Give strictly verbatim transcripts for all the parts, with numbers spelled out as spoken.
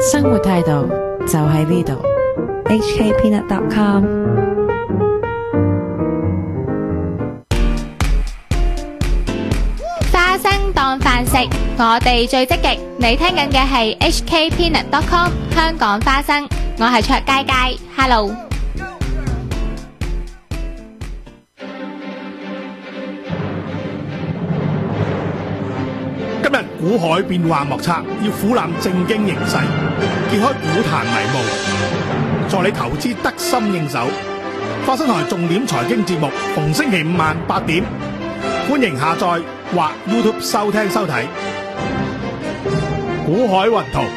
生活態度就喺呢度。 H K Peanut dot com。 花生當飯食，我哋最積極。你聽緊嘅係 H K Peanut dot com 香港花生，我係卓佳佳 ，Hello。 今日股海變幻莫測，要俯瞰政經形勢，揭開股壇迷霧，助你投資得心應手。花生台重點財經節目，逢星期五晚八點，歡迎下載或 YouTube 收聽收睇。股海雲圖，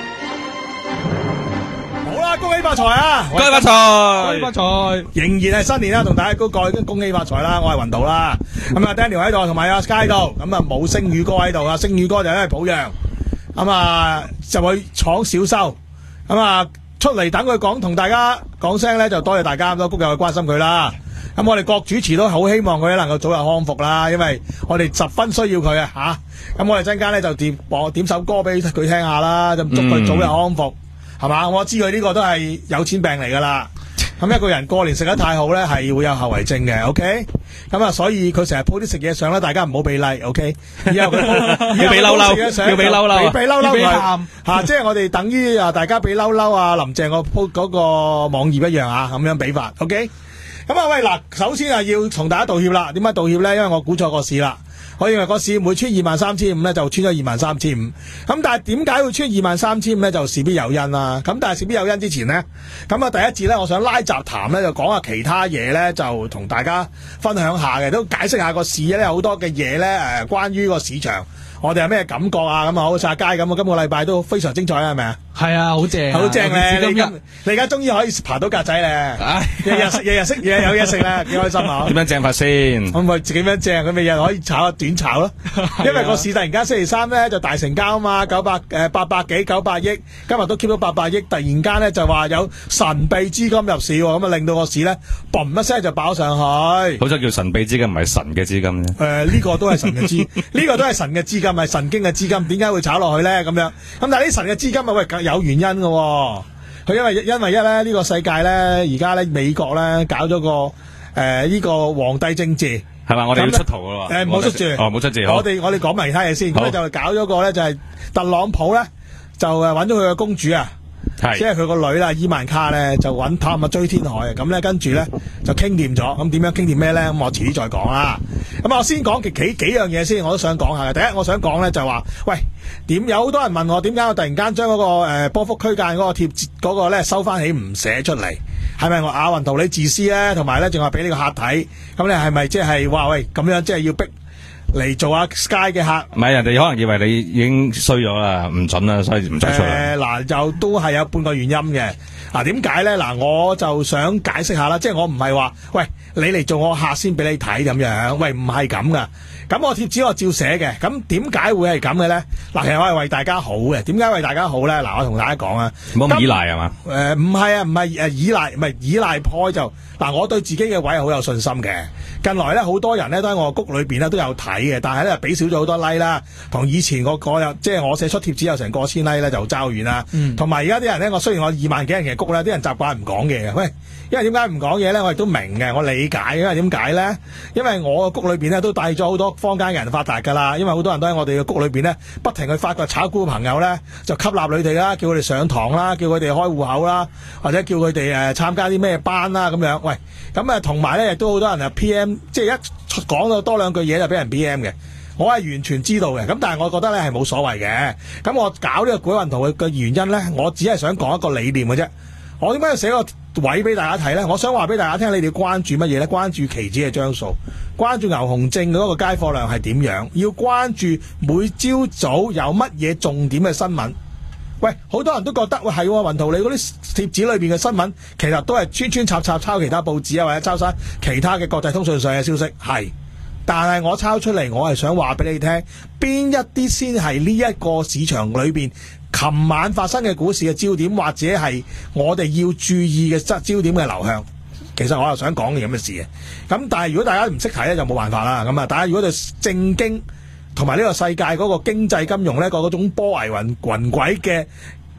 好啦，恭喜發財啊！ 恭喜發財， 恭喜發財，仍然係新年啦，同大家高過恭喜發財啦！我係雲圖啦，咁啊 Daniel 喺度，同埋阿 Sky 喺度，咁啊冇星宇哥喺度啊，星宇哥就因為抱恙，咁啊就去闖小修，咁啊出嚟等佢講，同大家講聲咧，就多謝大家咁多谷友去關心佢啦。咁我哋各主持都好希望佢能夠早日康復啦，因為我哋十分需要佢啊吓。咁我哋陣間咧就點播點首歌俾佢聽下啦，就祝佢早日康復，係嘛、嗯？我知佢呢個都係有錢病嚟噶啦。咁一個人過年食得太好咧，係會有後遺症嘅。OK， 咁啊，所以佢成日 po 啲食嘢相咧，大家唔好俾 like。OK， 以後佢 po 要俾嬲嬲，要俾嬲嬲， 俾嬲嬲佢吓，即係我哋等於啊，大家俾嬲嬲啊，林鄭個 po 嗰個網頁一樣啊，咁樣俾法。OK。咁啊喂嗱，首先啊要同大家道歉啦。點解道歉咧？因為我估錯個市啦。我認為個市每穿二萬三千五咧，就穿咗二萬三千五。咁但係點解會穿二萬三千五咧？就事必有因啦。咁但係事必有因之前呢，咁啊第一節咧，我想拉雜談咧，就講下其他嘢咧，就同大家分享下嘅，都解釋下個市咧好多嘅嘢咧誒，關於個市場。我哋有咩感覺啊？咁啊，好似阿佳咁啊，今個禮拜都非常精彩啊，係咪啊？ 係啊，好正， 好正咧！你今你而家終於可以爬到格仔咧，日日食，日日食嘢，有嘢食咧，幾開心啊！ 點樣正法先？ 咁咪自己點樣正？佢咪日可以炒下短炒咯。因為個市突然間星期三咧就大成交啊嘛，九百誒八百幾九百億，今日都 keep 到八百億，突然間咧就話有神秘資金入市，咁啊令到個市咧嘣一聲就爆上去。 好彩叫神秘資金，唔係神嘅資金啫。 誒，呢個都係神嘅資，呢個都係神嘅資金，係神經嘅資金。點解會炒落去咧？咁樣咁但係啲神嘅資金啊，喂有原因嘅。佢因為因為一咧呢個世界咧而家咧美國咧搞咗個誒呢、呃這個皇帝政治係嘛？我哋要出圖噶咯。 誒，唔好出住哦，唔好出住。 我哋我哋講埋其他嘢先。咁咧就搞咗個咧就係、是、特朗普咧就誒揾咗佢嘅公主啊。即係佢個女啦，伊萬卡咧就揾探啊追天海啊，咁咧跟住咧就傾掂咗，咁點樣傾掂咩咧？咁我遲啲再講啦。咁我先講幾幾幾樣嘢先，我都想講下嘅。第一，我想講咧就話，喂，點有好多人問我點解我突然間將嗰個誒波幅區間嗰個貼嗰個咧收翻起唔寫出嚟，係咪我阿雲圖你自私咧？同埋咧仲話俾呢個客睇，咁你係咪即係話喂咁樣即係要逼嚟做阿 Sky 嘅客？ 唔係，人哋可能以為你已經衰咗啦，唔準啦，所以唔再出啦。 誒，嗱，就都係有半個原因嘅。嗱，點解咧？嗱，我就想解釋下啦，即係我唔係話，喂，你嚟做我客先俾你睇咁樣，喂，唔係咁噶。咁我貼紙我照寫嘅，咁點解會係咁嘅咧？嗱，其實我係為大家好嘅。點解為大家好咧？嗱，我同大家講啊， 唔好咁依賴係嘛？ 誒，唔係啊，唔係誒依賴，唔係依賴派就嗱，我對自己嘅位係好有信心嘅。近來咧，好多人咧都喺我谷裏邊咧都有睇嘅，但係咧俾少咗好多 like 啦，同以前我嗰日即係我寫出貼紙有成過千 like 咧就爭遠啦。同埋而家啲人咧，我雖然我二萬幾人嘅谷咧，啲人習慣唔講嘢嘅。喂，因為點解唔講嘢咧？我亦都明嘅，我理解。因為點解咧？因為我嘅谷裏邊咧都帶咗好多坊間嘅人發達噶啦。因為好多人都喺我哋嘅谷裏邊咧，不停去發掘炒股嘅朋友咧，就吸納你哋啦，叫佢哋上堂啦，叫佢哋開戶口啦，或者叫佢哋誒參加啲咩班啦咁樣。喂，咁啊同埋咧亦都好多人啊 P M， 即係一講到多兩句嘢就俾人 P M 嘅。我係完全知道嘅，咁但係我覺得咧係冇所謂嘅。咁我搞呢個股海雲圖嘅原因咧，我只係想講一個理念嘅啫。我點解要寫個位俾大家睇咧？我想話俾大家聽，你哋要關注乜嘢咧？關注期指嘅張數，關注牛熊證嗰個街貨量係點樣，要關注每朝早有乜嘢重點嘅新聞。喂，好多人都覺得喂係雲圖，你嗰啲貼紙裏邊嘅新聞其實都係穿穿插插抄其他報紙啊，或者抄晒其他嘅國際通訊上嘅消息，係。但係我抄出嚟，我係想話俾你聽，邊一啲先係呢一個市場裏邊琴晚發生嘅股市嘅焦點，或者係我哋要注意嘅焦點嘅流向。其實我又想講嘅咁嘅事嘅。咁但係如果大家唔識睇咧，就冇辦法啦。咁啊，大家如果對正經同埋呢個世界嗰個經濟金融咧，個嗰種波危雲雲軌嘅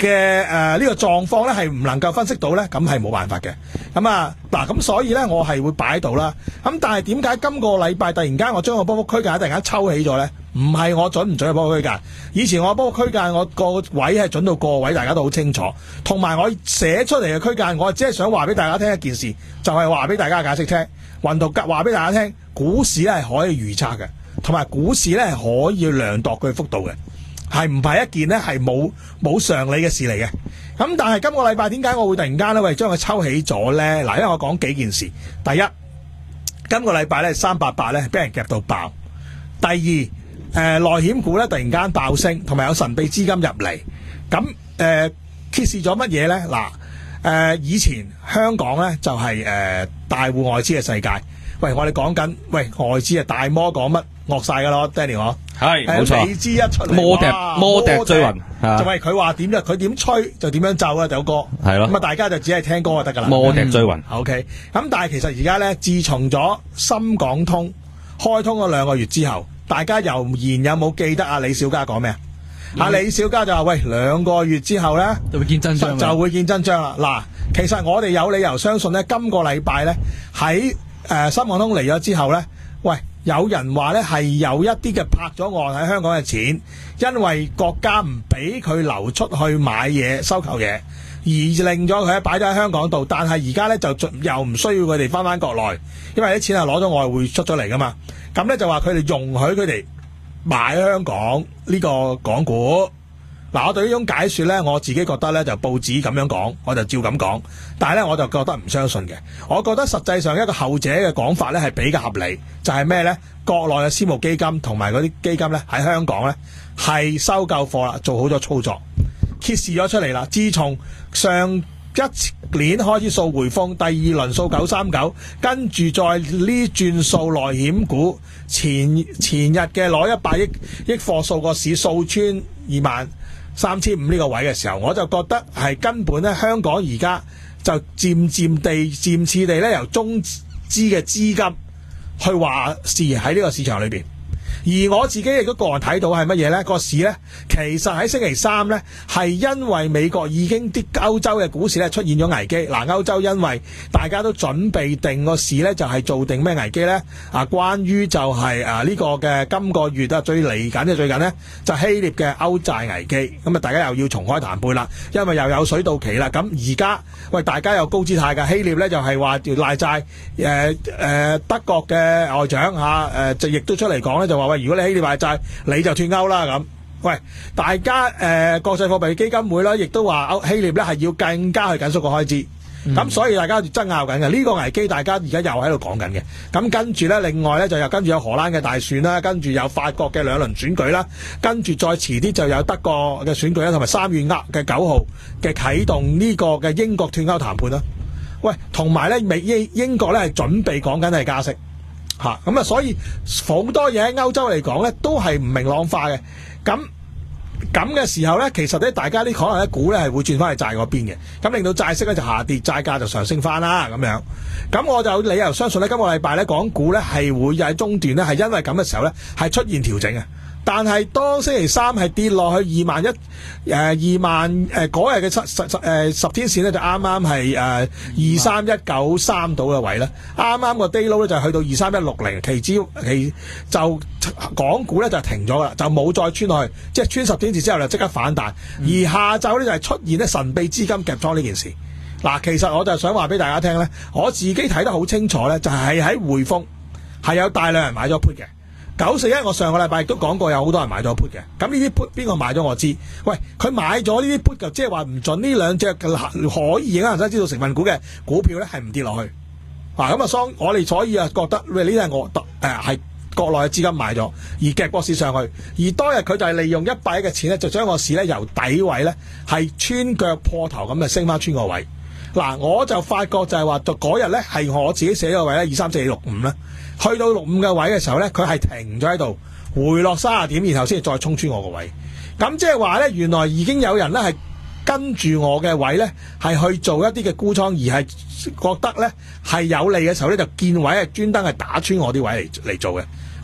嘅誒呢個狀況咧係唔能夠分析到咧，咁係冇辦法嘅。咁啊嗱，咁所以咧我係會擺喺度啦。咁但係點解今個禮拜突然間我將個波幅區間突然間抽起咗咧？唔係我準唔準嘅波幅區間，以前我波幅區間我個位係準到個位，大家都好清楚。同埋我寫出嚟嘅區間，我只係想話俾大家聽一件事，就係話俾大家解釋聽，雲圖格話俾大家聽，股市咧係可以預測嘅，同埋股市咧係可以量度佢幅度嘅。係唔係一件咧係冇冇常理嘅事嚟嘅？咁但係今個禮拜點解我會突然間咧喂將佢抽起咗咧？嗱，因為我講幾件事。第一，今個禮拜咧三八八咧俾人夾到爆。第二，誒、呃、內險股咧突然間爆升，同埋有神秘資金入嚟。咁誒、呃、揭示咗乜嘢咧？嗱，誒、呃、以前香港咧就係、是、誒、呃、大戶外資嘅世界。喂，我哋講緊喂外資啊大摩講乜惡晒噶咯 Danny 我係冇錯， 美資一出嚟， 摩笛摩笛追雲， 就係佢話點就佢點吹就點樣奏啦，首歌係咯。 咁啊，大家就只係聽歌就得噶啦。 摩笛追雲 ，OK。咁但係其實而家咧，自從咗深港通開通咗兩個月之後，大家猶然有冇記得阿李小加講咩啊？阿、嗯、李小加就話喂，兩個月之後咧就會見真章， 就會見真章啦。嗱，其實我哋有理由相信咧，今個禮拜咧喺誒深港通嚟咗之後咧，喂。有人話咧係有一啲嘅拍咗岸喺香港嘅錢，因為國家唔俾佢流出去買嘢收購嘢，而令咗佢擺咗喺香港度。但係而家咧就又唔需要佢哋翻翻國內，因為啲錢係攞咗外匯出咗嚟噶嘛。咁咧就話佢哋容許佢哋買香港呢個港股。嗱，我對呢種解說咧，我自己覺得咧就報紙咁樣講，我就照咁講。但係咧，我就覺得唔相信嘅。我覺得實際上一個後者嘅講法咧係比較合理，就係咩咧？國內嘅私募基金同埋嗰啲基金咧喺香港咧係收夠貨啦，做好咗操作，揭示咗出嚟啦。自從上一年開始掃匯豐，第二輪掃九三九，跟住再呢轉掃內險股，前前日嘅攞一百億億貨掃個市掃穿二萬三千五呢個位嘅時候，我就覺得係根本咧，香港而家就漸漸地、漸次地咧，由中資嘅資金去話事喺呢個市場裏邊。而我自己亦都個人睇到係乜嘢呢？個市呢，其實喺星期三呢，係因為美國已經啲歐洲嘅股市咧出現咗危機。嗱，歐洲因為大家都準備定個市呢，就係做定咩危機呢？啊，關於就係啊呢個嘅今個月啊最嚟緊嘅最近呢，就希臘嘅歐債危機。咁啊，大家又要重開談判啦，因為又有水到期啦。咁而家喂，大家有高姿態嘅希臘呢，就係話要賴債。誒誒，德國嘅外長嚇誒就亦都出嚟講呢，就話。如果你希臘買債，你就脫歐啦咁。喂，大家誒、呃、國際貨幣基金會啦，亦都話歐希臘咧係要更加去緊縮個開支。咁、嗯、所以大家爭拗緊嘅呢個危機，大家而家又喺度講緊嘅。咁跟住咧，另外咧就又跟住有荷蘭嘅大選啦，跟住有法國嘅兩輪選舉啦，跟住再遲啲就有德國嘅選舉啦，同埋三月呃嘅九號嘅啟動呢個嘅英國脫歐談判啦。喂，同埋咧美英英國咧係準備講緊係加息。吓咁啊！所以好多嘢喺歐洲嚟講咧，都係唔明朗化嘅。咁咁嘅時候咧，其實咧，大家啲可能咧，股咧係會轉翻去債嗰邊嘅，咁令到債息咧就下跌，債價就上升翻啦。咁樣，咁我就有理由相信咧，今個禮拜咧，港股咧係會喺中段咧，係因為咁嘅時候咧，係出現調整嘅。但係當星期三係跌落去二萬一誒二萬誒嗰日嘅十十誒十天線咧，就啱啱係誒二三一九三度嘅位啦，啱啱個 day low 咧就去到二三一六零，期指期就港股咧就停咗啦，就冇再穿落去，即係穿十天線之後就即刻反彈，嗯、而下晝咧就係出現咧神秘資金夾倉呢件事。嗱，其實我就想話俾大家聽咧，我自己睇得好清楚咧，就係喺匯豐係有大量人買咗 put 嘅。九四一，我上個禮拜亦都講過，有好多人買咗 put 嘅。咁呢啲 put 邊個買咗我知？喂，佢買咗呢啲 put 就即係話唔準呢兩隻可以影響恒生指數成分股嘅股票咧，係唔跌落去。啊，咁啊，所我哋所以啊覺得喂，呢啲係我誒係國內嘅資金買咗，而夾個市上去。而當日佢就係利用一百億嘅錢咧，就將個市咧由底位咧係穿腳破頭咁就升翻穿個位。嗱，我就發覺就係話，就嗰日咧係我自己寫個位咧，二三四六五啦。去到六五嘅位嘅時候咧，佢係停咗喺度，回落三十點，然後先至再衝穿我個位。咁即係話咧，原來已經有人咧係跟住我嘅位咧，係去做一啲嘅沽倉，而係覺得咧係有利嘅時候咧，就見位係專登係打穿我啲位嚟嚟做嘅。嗱，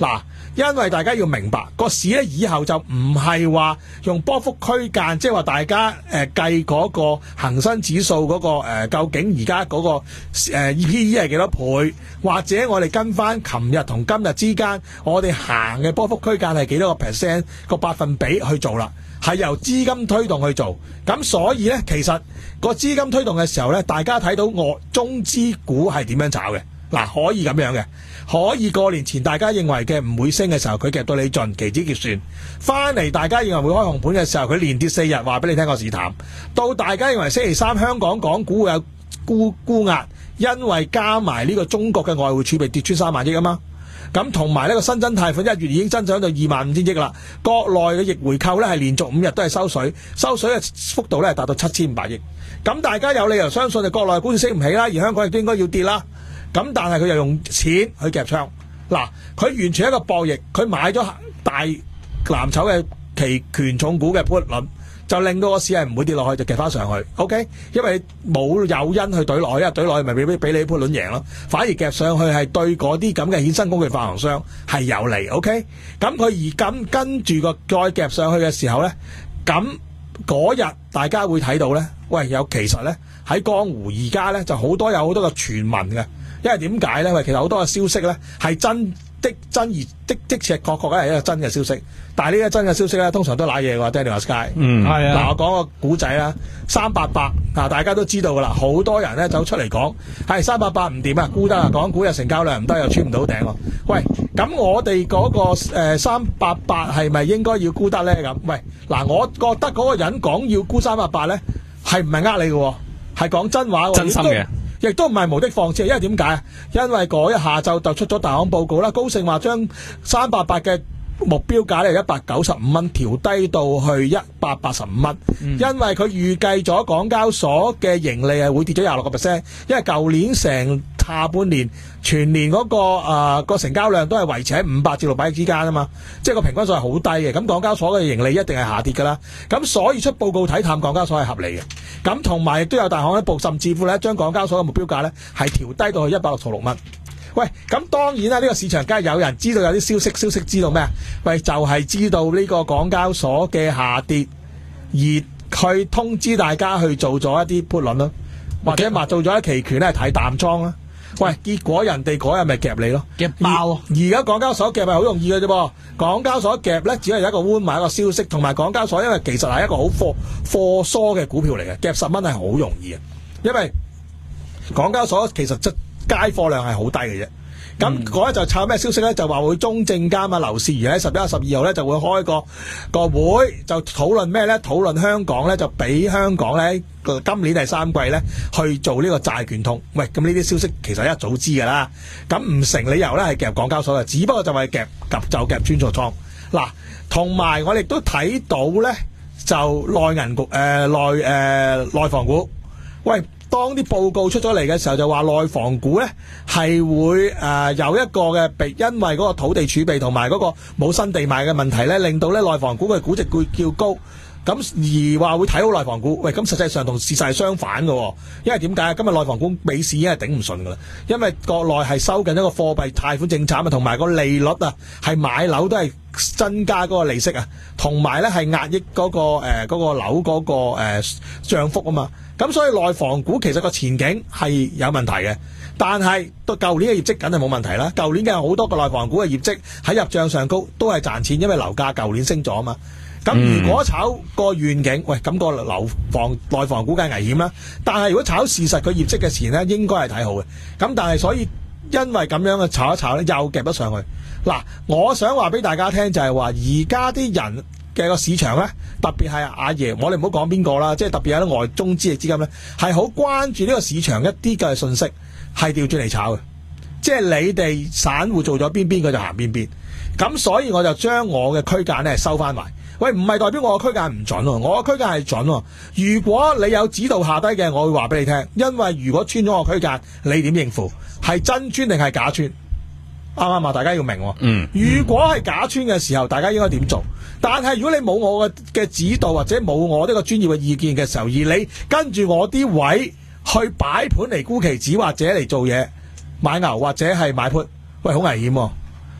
因為大家要明白個市咧以後就唔係話用波幅區間，即係話大家誒、呃、計嗰個恒生指數嗰、嗰個、呃、究竟而家嗰個誒、呃、P E 係幾多倍，或者我哋跟翻琴日同今日之間我哋行嘅波幅區間係幾多個 percent 個百分比去做啦，係由資金推動去做。咁所以咧，其實個資金推動嘅時候咧，大家睇到我中資股係點樣炒嘅。嗱，可以咁樣嘅，可以過年前大家認為嘅唔會升嘅時候，佢夾到你盡，期指結算翻嚟，大家認為會開紅盤嘅時候，佢連跌四日，話俾你聽個市淡。到大家認為星期三香港港股會有沽沽壓，因為加埋呢個中國嘅外匯儲備跌穿三萬億啊嘛。咁同埋呢個新增貸款一月已經增長到二萬五千億啦。國內嘅逆回購呢係連續五日都係收水，收水嘅幅度呢係達到七千五百億。咁大家有理由相信就國內股市升唔起啦，而香港亦都應該要跌啦。咁但係佢又用錢去夾倉，嗱，佢完全一個博弈，佢買咗大藍籌嘅期權重股嘅 put 輪，就令到個市係唔會跌落去，就夾翻上去。OK， 因為冇誘因去懟落去，因為懟落去咪俾俾你 put 輪贏咯，反而夾上去係對嗰啲咁嘅衍生工具發行商係有利。OK， 咁佢而跟跟住個再夾上去嘅時候咧，咁嗰日大家會睇到咧，喂，有其實咧喺江湖而家咧就好多有好多個傳聞嘅。因為點解咧？因為其實好多嘅消息咧係真的真而的的確確咧係一個真嘅消息，但係呢個真嘅消息咧通常都瀨嘢嘅話 Daniel Sky， 嗯係啊。 嗱，我講個古仔啦，三八八嗱，大家都知道噶啦，好多人咧走出嚟講係三八八唔掂啊，沽得啊，港股又成交量唔得，又穿唔到頂喎。喂，咁我哋嗰、那個誒三八八係咪應該要沽得咧？咁喂，嗱，我覺得嗰個人講要沽三八八咧係唔係呃你嘅，係講真話， 真心嘅。 亦都唔係無的放矢，因為點解啊？因為嗰一下晝就出咗大行報告啦，高盛話將三八八嘅目標價咧由一百九十五蚊調低到去一百八十五蚊，因為佢預計咗港交所嘅盈利係會跌咗廿六個 percent， 因為舊年成下半年全年嗰、那個誒個、呃、成交量都係維持喺五百至六百億之間啊嘛，即係個平均數係好低嘅，咁港交所嘅盈利一定係下跌噶啦，咁所以出報告睇淡港交所係合理嘅，咁同埋亦都有大行一報，甚至乎咧將港交所嘅目標價咧係調低到去一百六十六蚊。喂，咁當然啦，呢、這個市場梗係有人知道有啲消息，消息知道咩？喂，就係、是、知道呢個港交所嘅下跌，而佢通知大家去做咗一啲 put 輪咯，或者話做咗一期權咧睇淡倉啦。喂，結果人哋嗰日咪夾你咯，夾爆。而家港交所夾係好容易嘅啫噃，港交所夾咧只係一個換賣一個消息，同埋港交所因為其實係一個好貨貨疏嘅股票嚟嘅，夾十蚊係好容易嘅，因為港交所其實即街貨量係好低嘅啫。咁嗰日就炒咩消息咧？就話會中證監啊劉士餘喺十一月十二號咧就會開個個會，就討論咩咧？討論香港咧就俾香港咧今年第三季咧去做呢個債券通。喂，咁呢啲消息其實一早知㗎啦。咁唔成理由咧係夾港交所嘅，只不過就係夾夾就夾專座倉。嗱，同埋我哋都睇到咧就內銀局誒、呃、內誒、呃、內房股，喂。當啲報告出咗嚟嘅時候，就話內房股咧係會誒、呃、有一個嘅被，因為嗰個土地儲備同埋嗰個冇新地賣嘅問題咧，令到咧內房股嘅估值會較高，咁而話會睇好內房股。喂，咁實際上同事實係相反嘅、哦，因為點解？今日內房股尾市已經係頂唔順㗎啦，因為國內係收緊一個貨幣貸款政策啊，同埋個利率啊係買樓都係增加嗰個利息啊，同埋咧係壓抑嗰、嗰個誒嗰、呃嗰個樓嗰、嗰個誒漲、呃、幅啊嘛。咁所以內房股其實個前景係有問題嘅，但係到舊年嘅業績梗係冇問題啦。舊年嘅好多個內房股嘅業績喺入帳上高都係賺錢，因為樓價舊年升咗啊嘛。咁如果炒個願景，喂，咁、個樓房內房股梗係危險啦。但係如果炒事實佢業績嘅前咧，應該係睇好嘅。咁但係所以因為咁樣嘅炒一炒咧，又夾得上去。嗱，我想話俾大家聽就係話，而家啲人嘅個市場咧，特別係阿爺，我哋唔好講邊個啦，即係特別有啲外中資嘅資金咧，係好關注呢個市場一啲嘅信息，係調轉嚟炒嘅。即係你哋散戶做咗邊邊，佢就行邊邊。咁所以我就將我嘅區間咧收翻埋。喂，唔係代表我嘅區間唔準喎，我嘅區間係準喎。如果你有指導下低嘅，我會話俾你聽。因為如果穿咗我區間，你點應付？係真穿定係假穿？啱唔啱啊？大家要明喎。嗯。如果係假穿嘅時候，大家應該點做？但係如果你冇我嘅嘅指導或者冇我呢個專業嘅意見嘅時候，而你跟住我啲位去擺盤嚟沽期指或者嚟做嘢買牛或者係買 put，喂，好危險喎！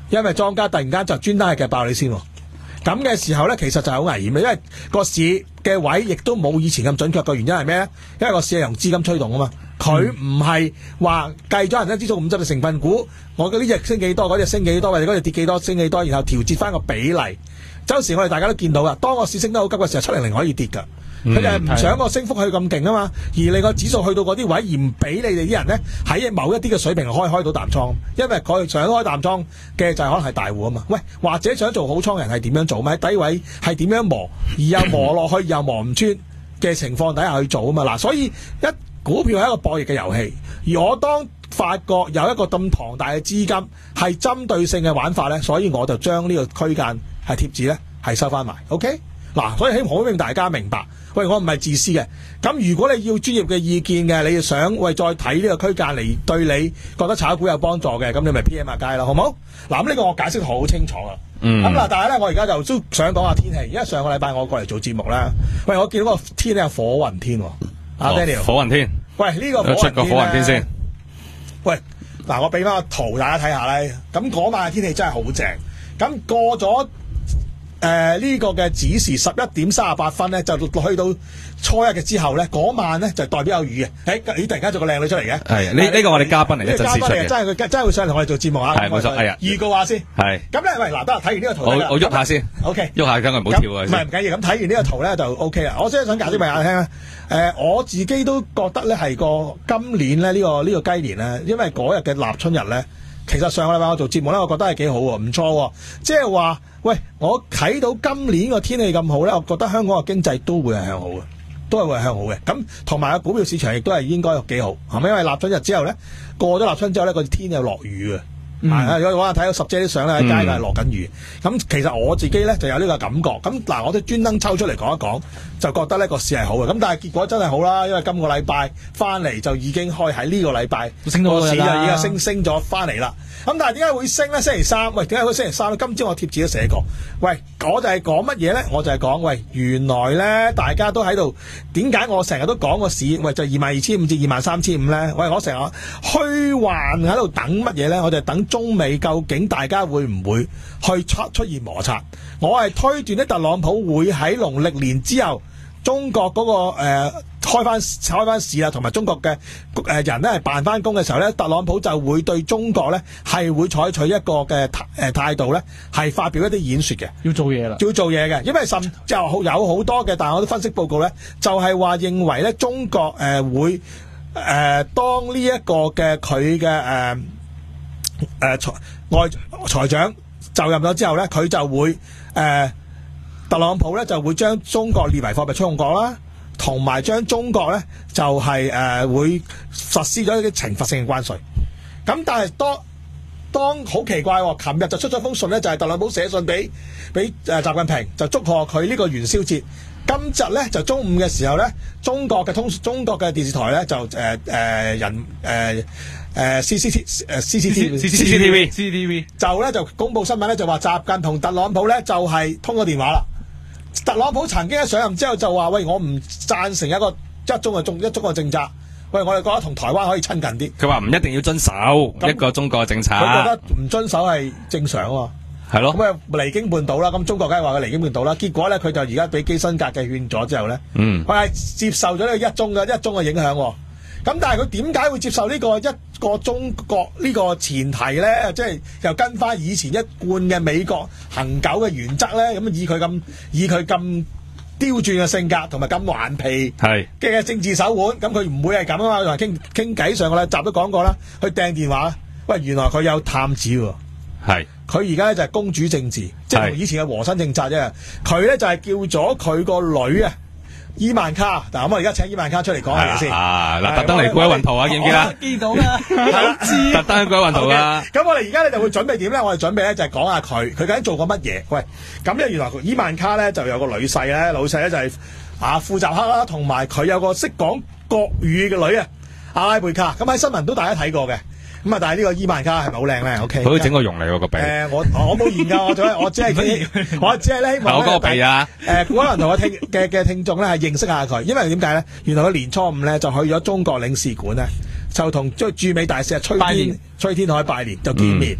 因為莊家突然間就專登係夾爆你先喎。咁嘅時候咧，其實就係好危險嘅，因為個市嘅位亦都冇以前咁準確。個原因係咩咧？因為個市係用資金推動啊嘛，佢唔係話計咗人一知道五十嘅成分股，我嗰啲隻升幾多，嗰隻升幾多，或者嗰隻跌幾多，升幾多，然後調節翻個比例。周時我哋大家都見到噶，當個市升得好急嘅時候，七零零可以跌噶。佢就係唔想個升幅去咁勁啊嘛，而你個指數去到嗰啲位，而唔俾你哋啲人咧喺某一啲嘅水平開開到淡倉，因為佢想開淡倉嘅就係可能係大戶啊嘛。喂，或者想做好倉嘅人係點樣做？咪喺低位係點樣磨，而又磨落去又磨唔穿嘅情況底下去做啊嘛。嗱，所以一股票係一個博弈嘅遊戲，而我當發覺有一個咁龐大嘅資金係針對性嘅玩法咧，所以我就將呢個區間係貼紙咧係收翻埋。OK， 嗱，所以希望大家明白。喂，我唔係自私嘅，咁如果你要專業嘅意見嘅，你就想喂再睇呢個區間嚟對你覺得炒股有幫助嘅，咁你咪 P M 下街啦，好冇？嗱，咁呢個我解釋好清楚啦。 嗯。 咁嗱，但係咧，我而家就都想講下天氣，因為上個禮拜我過嚟做節目啦。喂，我見到個天咧有火雲天喎。阿 Daniel。火雲天。喂，呢個火雲天。出個火雲天先。喂，嗱，我俾翻個圖大家睇下咧。咁嗰晚嘅天氣真係好正。咁過咗。誒、呃，呢、這個嘅子時十一點三十八分咧，就去到初一嘅之後咧，嗰晚咧就代表有雨嘅。誒，你突然間做個靚女出嚟嘅，係呢呢個我哋嘉賓嚟嘅，真係出嘅，真係佢真係會上嚟同我哋做節目啊。係冇錯，係啊。預告下先，係。咁咧，喂，嗱，得睇完呢個圖，我我喐下先 ，OK，喐下，梗係唔好跳啊。唔係唔緊要，咁睇完呢個圖咧就 OK 啦。我真係想解釋俾大家聽咧，誒、呃，我自己都覺得咧係個今年咧呢、這個呢、這個雞年咧，因為嗰日嘅立春日咧。其實上個禮拜我做節目咧，我覺得係幾好喎，唔錯喎。即係話，喂，我睇到今年個天氣咁好咧，我覺得香港嘅經濟都會係向好嘅，都係會係向好嘅。咁同埋個股票市場亦都係應該幾好，係咪？因為立春日之後咧，過咗立春之後咧，個天又落雨嘅。嗯、啊！如果睇到十姐啲相咧，喺街係落緊雨。咁、嗯、其實我自己咧就有呢個感覺。咁嗱，我都專登抽出嚟講一講，就覺得呢個市係好嘅。咁但係結果真係好啦，因為今個禮拜翻嚟就已經開喺呢個禮拜個市就已經升升咗翻嚟啦。咁但係點解會升咧？星期三，喂，點解會星期三咧？今朝我貼紙都寫過。喂，我就係講乜嘢咧？我就係講，喂，原來咧大家都喺度，點解我成日都講個市，喂，就二萬二千五至二萬三千五咧？喂，我成日虛幻喺度等乜嘢咧？我就係等中美究竟大家會唔會去出出現摩擦？我係推斷咧，特朗普會喺農曆年之後，中國嗰、那個誒、呃、開翻開翻市啦，同埋中國嘅誒、呃、人咧係辦翻工嘅時候咧，特朗普就會對中國咧係會採取一個嘅誒態度咧，係發表一啲演說嘅，要做嘢啦，要做嘢嘅，因為甚就有好多嘅，但係我啲分析報告咧就係、是、話認為咧中國誒、呃、會誒、呃、當呢一個嘅佢嘅誒誒財外財長就任咗之後咧，佢就會誒。呃特朗普咧就會將中國列為貨幣出用國啦，同埋將中國咧就係、是、誒、呃、會實施咗一啲懲罰性嘅關稅。咁但係當當好奇怪、哦，琴日就出咗封信咧，就係、是、特朗普寫信俾俾誒習近平，就祝賀佢呢個元宵節。今日咧就中午嘅時候咧，中國嘅通中國嘅電視台咧就誒誒、呃、人誒。呃誒 C C T 誒 C C T V C C T V C C T V 就咧就公佈新聞咧，就話習近同特朗普咧就係、是、通過電話啦。特朗普曾經一上任之後就話：喂，我唔贊成一個一中嘅中一中嘅政策。喂，我哋覺得同台灣可以親近啲。佢話唔一定要遵守一個中國嘅政策。佢覺得唔遵守係正常啊嘛。係咯。咁啊離經叛道啦。咁中國梗係話佢離經叛道啦。結果咧佢就而家俾基辛格嘅勸咗之後咧，嗯，佢係接受咗呢個一中嘅一中嘅影響、啊。咁但係佢點解會接受呢個一個中國呢個前提咧？即係又跟翻以前一貫嘅美國恆久嘅原則咧？咁以佢咁以佢咁刁鑽嘅性格同埋咁頑皮嘅政治手腕，咁佢唔會係咁啊嘛！同埋傾傾偈上個禮集都講過啦，去掟電話。喂，原來佢有探子喎。係。佢而家咧就係公主政治，即係同以前嘅和珅政策啫。佢咧就係叫咗佢個女啊。伊萬卡，嗱咁我而家請伊萬卡出嚟講下嘢先。啊，嗱，特登嚟過一雲圖啊，見唔見啊？見到啦，我知。特登去過一雲圖啦。咁我哋而家咧就會準備點咧？我哋準備咧就係講下佢，佢究竟做過乜嘢？喂，咁咧原來伊萬卡咧就有個女婿咧，老細咧就係啊庫扎克啦，同埋佢有個識講國語嘅女啊，阿拉貝卡。咁喺新聞都大家睇過嘅。咁啊！但係呢個伊萬卡係咪好靚咧 ？O K， 佢整個容嚟喎個鼻。誒，我我冇研究，我只我只係我只係咧希望咧，我個鼻啊！誒，可能同我聽嘅嘅聽眾咧係認識下佢，因為點解咧？原來佢年初五咧就去咗中國領事館咧，就同即係駐美大使崔天崔天凱拜年就見面。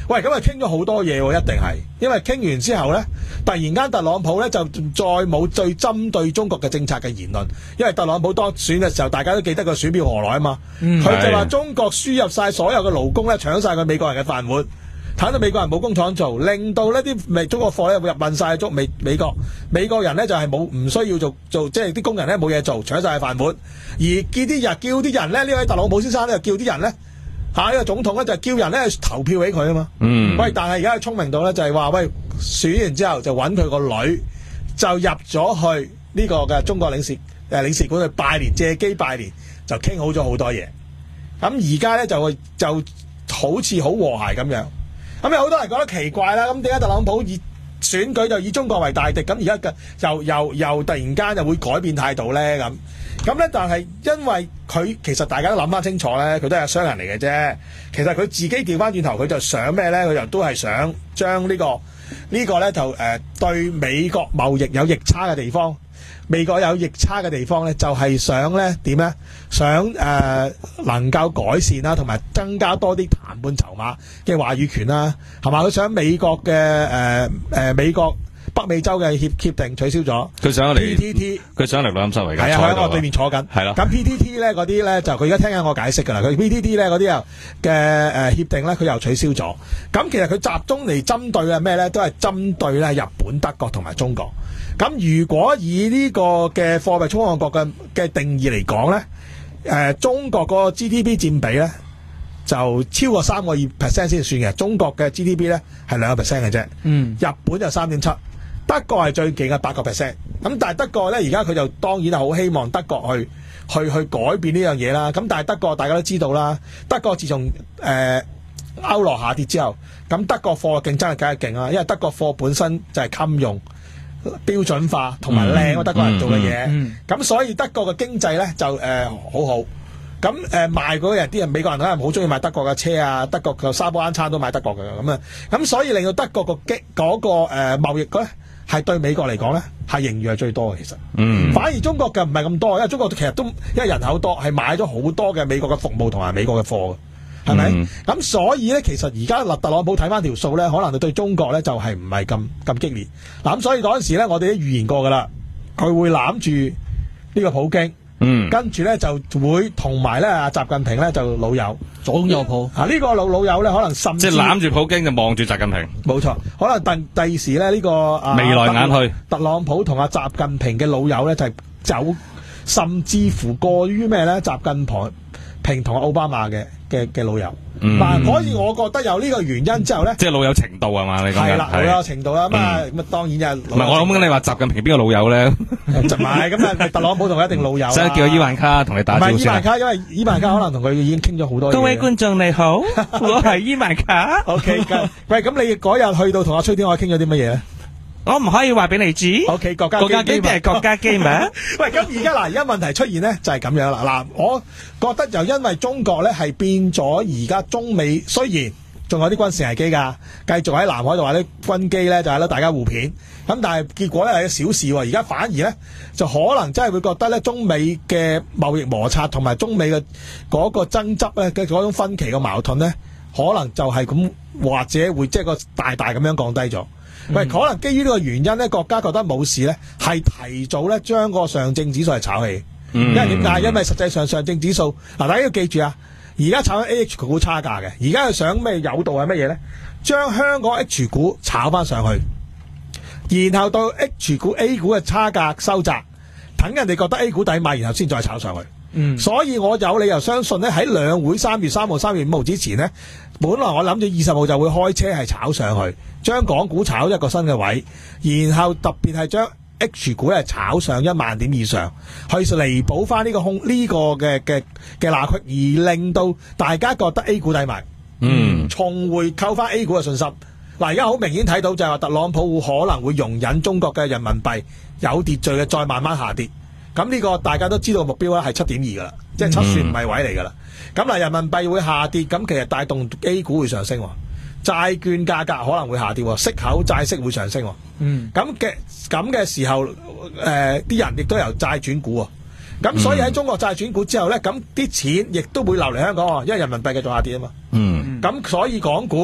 喂，咁啊傾咗好多嘢喎，一定係，因為傾完之後咧，突然間特朗普咧就再冇最針對中國嘅政策嘅言論，因為特朗普當選嘅時候，大家都記得個選票何來啊嘛，佢、嗯、就話中國輸入晒所有嘅勞工咧，搶晒佢美國人嘅飯碗，睇到美國人冇工廠做，令到呢啲美中國貨咧會入運晒中美美國，美國人咧就係冇唔需要做做，即係啲工人咧冇嘢做，搶晒佢飯碗，而叫啲人叫啲人咧，呢位特朗普先生咧就叫啲人咧。下呢個總統咧就叫人咧去投票俾佢啊嘛，嗯，喂，但係而家佢聰明到咧就係話，喂，選完之後就揾佢個女就入咗去呢個嘅中國領事誒、呃、領事館去拜年，借機拜年，就傾好咗好多嘢。咁而家咧就就好似好和諧咁樣。咁有好多人覺得奇怪啦，咁點解特朗普以選舉就以中國為大敵？咁而家嘅又又又突然間又會改變態度咧咁？咁咧，但係因為佢其實大家都諗翻清楚咧，佢都係商人嚟嘅啫。其實佢自己調翻轉頭，佢就想咩咧？佢又都係想將、這個這個、呢個呢個咧就誒、呃、對美國貿易有逆差嘅地方，美國有逆差嘅地方咧，就係、是、想咧點咧？想誒、呃、能夠改善啦，同埋增加多啲談判籌碼嘅話語權啦，係嘛？佢想美國嘅誒誒美國。北美洲嘅協協定取消咗， 佢上嚟 P T T， 佢上嚟錄音室嚟㗎， 係啊，喺我對面坐緊，係咯。咁 P T T 咧嗰啲咧就佢而家聽緊我解釋㗎啦。佢 P T T 咧嗰啲又嘅誒協定咧，佢又取消咗。咁其實佢集中嚟針對嘅咩咧，都係針對咧日本、德國同埋中國。咁如果以呢個嘅貨幣衝浪國嘅嘅定義嚟講咧，誒、呃、中國個 G D P 佔比咧就超過三個二 percent 先算嘅。中國嘅 G D P 咧係兩個 percent 嘅啫，嗯，日本就三點七。德國係最勁嘅八個 percent， 咁但係德國咧而家佢就當然係好希望德國去去去改變呢樣嘢啦。咁但係德國大家都知道啦，德國自從誒、呃、歐羅下跌之後，咁德國貨嘅競爭力梗係勁啦，因為德國貨本身就係襟用、標準化同埋靚，德國人做嘅嘢。咁、嗯嗯嗯、所以德國嘅經濟咧就誒、呃、好好。咁誒、呃、賣嗰人啲人美國人可能好中意買德國嘅車啊，德國嘅沙煲罌罉都買德國嘅咁啊。咁所以令到德國個激嗰個誒貿易咧。係對美國嚟講咧，係盈餘係最多嘅，其實。嗯。反而中國嘅唔係咁多，因為中國其實都因為人口多，係買咗好多嘅美國嘅服務同埋美國嘅貨嘅，係咪？咁、嗯、所以咧，其實而家特朗普睇翻條數咧，可能對中國咧就係唔係咁咁激烈。嗱咁，所以嗰陣時咧，我哋都預言過噶啦，佢會攬住呢個普京。嗯，跟住咧就會同埋咧阿習近平咧就老友左擁右抱啊！呢、這個老老友咧可能甚至即係攬住普京就望住習近平，冇錯。可能第第二時咧呢、這個啊眉來眼去，特朗普同阿習近平嘅老友咧就係、是、走，甚至乎過於咩咧？習近平同奧巴馬嘅嘅嘅老友。嗱、嗯，所以我覺得有呢個原因之後咧，即係老友程度係嘛？你講係啦，老友程度啦，咁啊咁啊，當然就唔係我諗緊你話習近平邊個老友咧？就唔係咁啊，特朗普同佢一定老友。所以叫伊萬卡同你打招呼。唔係伊萬卡，因為伊萬卡可能同佢已經傾咗好多嘢。各位觀眾你好，我係伊萬卡。OK，喂，咁你嗰日去到同阿崔天凱傾咗啲乜嘢咧？我唔可以話俾你知。O、okay, K， 國家國家機密係國家機密。喂，咁而家嗱，而家問題出現咧就係、是、咁樣啦。嗱，我覺得就因為中國咧係變咗，而家中美雖然仲有啲軍事危機㗎，繼續喺南海度話啲軍機咧就係咧大家互片。咁但係結果咧係小事喎。而家反而咧就可能真係會覺得咧中美嘅貿易摩擦同埋中美嘅嗰個爭執咧嘅嗰種分歧嘅矛盾咧，可能就係咁，或者會即係個大大咁樣降低咗。喂、嗯，可能基於呢個原因咧，國家覺得冇事咧，係提早咧將個上證指數係炒起。嗯、因為點解？因為實際上上證指數嗱，大家要記住啊，而家炒緊 A H 股差價嘅，而家係想咩有道係乜嘢咧？將香港 H 股炒翻上去，然後到 H 股 A 股嘅差價收窄，等人哋覺得 A 股抵買，然後先再炒上去。嗯，所以我有理由相信咧，喺兩會三月三號、三月五號之前咧，本來我諗住二十號就會開車係炒上去，將港股炒一個新嘅位，然後特別係將 H 股係炒上一萬點以上，去彌補翻呢個空呢、這個嘅嘅嘅罅隙，而令到大家覺得 A 股抵買，嗯，重回扣翻 A 股嘅信心。嗱，而家好明顯睇到就係話特朗普可能會容忍中國嘅人民幣有秩序嘅再慢慢下跌。咁呢個大家都知道目標咧係七點二噶啦，即係七算唔係位嚟噶啦。咁嗱，人民幣會下跌，咁其實帶動 A 股會上升，債券價格可能會下跌，息口債息會上升。嗯，咁嘅咁嘅時候，誒、呃、啲人亦都由債轉股。咁所以喺中國債轉股之後咧，咁啲錢亦都會流嚟香港，因為人民幣繼續下跌啊嘛。嗯，咁所以港股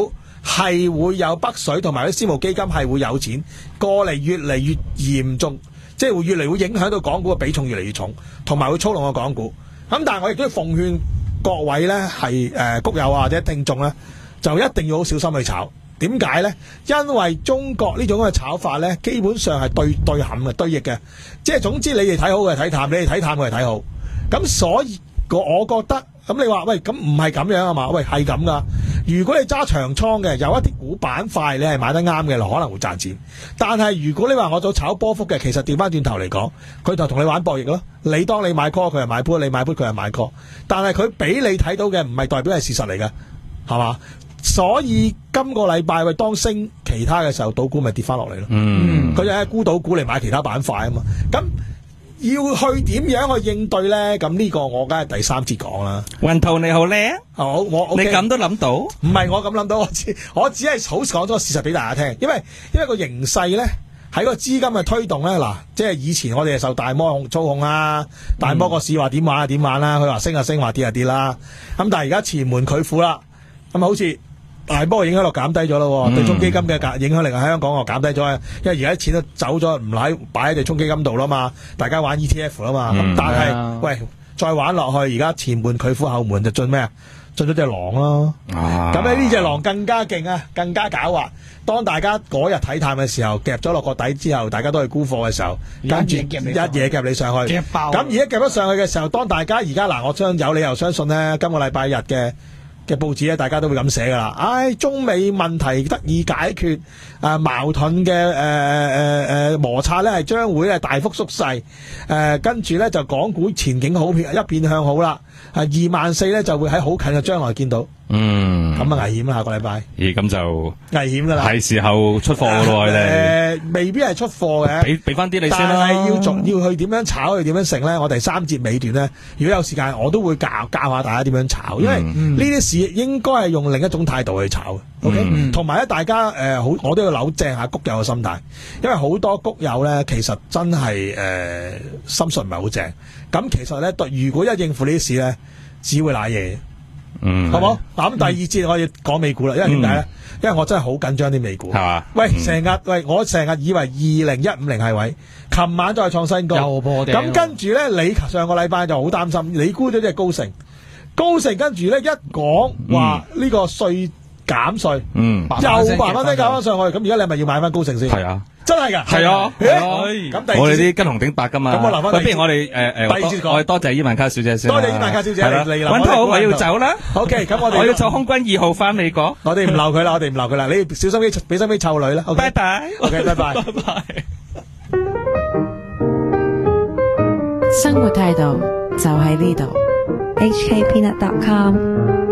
係會有北水同埋啲私募基金係會有錢過嚟，越嚟越嚴重，即係會越嚟會影響到港股嘅比重越嚟越重，同埋會操弄個港股。咁但係我亦都奉勸各位呢係誒谷友啊或者聽眾呢，就一定要好小心去炒。點解呢？因為中國呢種嘅炒法呢，基本上係對對撼嘅對逆嘅，即係總之你哋睇好嘅睇淡，你哋睇淡嘅係睇好。咁所以我我覺得咁你話喂，咁唔係咁樣啊嘛？喂，係咁噶。如果你揸長倉嘅，有一啲股板塊你係買得啱嘅，可能會賺錢。但係如果你話我做炒波幅嘅，其實調翻轉頭嚟講，佢就同你玩博弈咯。你當你買 call，佢係買 put，你買 put，佢係買 call。但係佢俾你睇到嘅唔係代表係事實嚟嘅，係嘛？所以今個禮拜喂當升其他嘅時候，賭股咪跌翻落嚟咯。嗯，佢就係沽賭股嚟買其他板塊啊嘛。咁要去點樣去應對咧？咁呢個我梗係第三節講啦。 雲圖你好叻， 好我、okay、 你咁都諗到？ 唔係我咁諗到，我只我只係好講咗個事實俾大家聽。因為因為個形勢咧喺個資金嘅推動咧，嗱，即係以前我哋係受大摩控操控啊，大摩個市話點玩啊點玩啦，佢話升啊升，話跌啊跌啦。咁但係而家前門拒虎啦，咁好似大波影響力減低咗咯，嗯、對沖基金嘅影響力喺香港我減低咗，因為而家啲錢都走咗，唔喺擺喺對沖基金度啦嘛，大家玩 E T F 啦嘛，咁、嗯、但係、啊、喂再玩落去，而家前門拒虎後門就進咩啊？進咗隻狼咯，咁咧呢隻狼更加勁啊，更加狡猾。當大家嗰日睇淡嘅時候，夾咗落個底之後，大家都係沽貨嘅時候，跟住一嘢夾你上去，咁而家夾咗上去嘅時候，當大家而家嗱，我相有理由相信咧，今個禮拜日嘅。嘅報紙咧，大家都會咁寫噶啦。唉、哎，中美問題得以解決，啊矛盾嘅誒誒誒摩擦咧係將會係大幅縮細。誒、呃、跟住咧就港股前景好片一片向好啦。係二萬四咧就會喺好近嘅將來見到。嗯，咁啊危險啦，下個禮拜。 咦，咁就危險噶啦。 係時候出貨噶咯，你哋。 誒，未必係出貨嘅。俾俾翻啲你先啦。 但係要做要去點樣炒，去點樣成咧？我哋三節尾段咧，如果有時間，我都會教教下大家點樣炒，因為呢啲事應該係用另一種態度去炒嘅。OK，同埋咧，大家誒好、呃，我都要扭正下谷友嘅心態，因為好多谷友咧，其實真係誒、呃、心術唔係好正。咁其實咧，對如果一應付呢啲事咧，只會瀨嘢。嗯，好冇？嗱，咁第二節我要講美股啦，因為點解咧？嗯、因為我真係好緊張啲美股，係嘛？喂，成日、嗯、喂，我成日以為二零一五零係位，琴晚再創新高，又破頂。咁跟住咧，你上個禮拜就好擔心，你估咗隻高盛，高盛跟住咧一講話呢個稅減稅，嗯，又慢慢啲減翻上去，咁而家你係咪要買翻高盛先？係啊。真係噶，係啊，咁我哋啲跟紅頂白噶嘛。咁我留翻。不如我哋誒誒，我哋多謝伊萬卡小姐先。多謝伊萬卡小姐嚟嚟。揾好，我要走啦。OK，咁我哋我要坐空軍二號翻美國。我哋唔留佢啦，我哋唔留佢啦。你小心啲，俾心機湊女啦。拜拜。OK，拜拜。拜拜。 生活態度就喺呢度。 H K Peanut dot com